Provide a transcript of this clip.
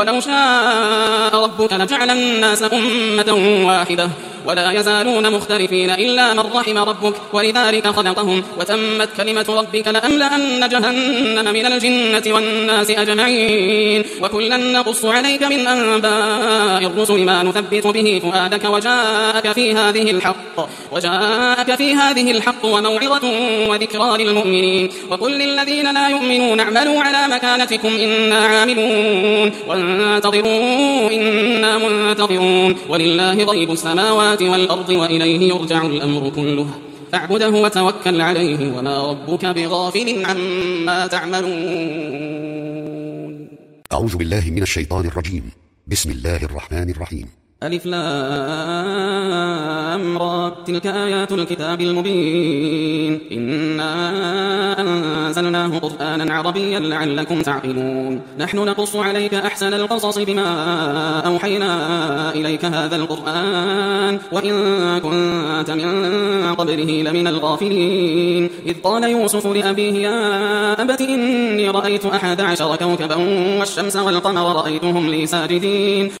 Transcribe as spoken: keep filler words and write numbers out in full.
ولو شاء ربك لجعل الناس أمة واحدة ولا يزالون مختلفين إلا من رحم ربك ولذلك خلقهم وتمت كلمة ربك لأملأن جهنم من الجنة والناس أجمعين وكلا نقص عليك من أنباء الرسل ما نثبت به فؤادك وجاءك في هذه الحق وجاءك في هذه الحق وموعظة وذكرى للمؤمنين وقل للذين لا يؤمنون اعملوا على مكانتكم إنا عاملون وانتظروا إنا منتظرون ولله غيب السماوات والأرض وإليه يرجع الأمر كله فاعبده وتوكل عليه وما ربك بغافل عما تعملون. أعوذ بالله من الشيطان الرجيم. بسم الله الرحمن الرحيم. ألف لام را تلك آيات الكتاب المبين إنا أنزلناه قرآنا عربيا لعلكم تعقلون نحن نقص عليك أحسن القصص بما أوحينا إليك هذا القرآن وإن كنت من قبله لمن الغافلين إذ قال يوسف لأبيه يا أبت إني رأيت أحد عشر كوكبا والشمس والقمر رأيتهم لي ساجدين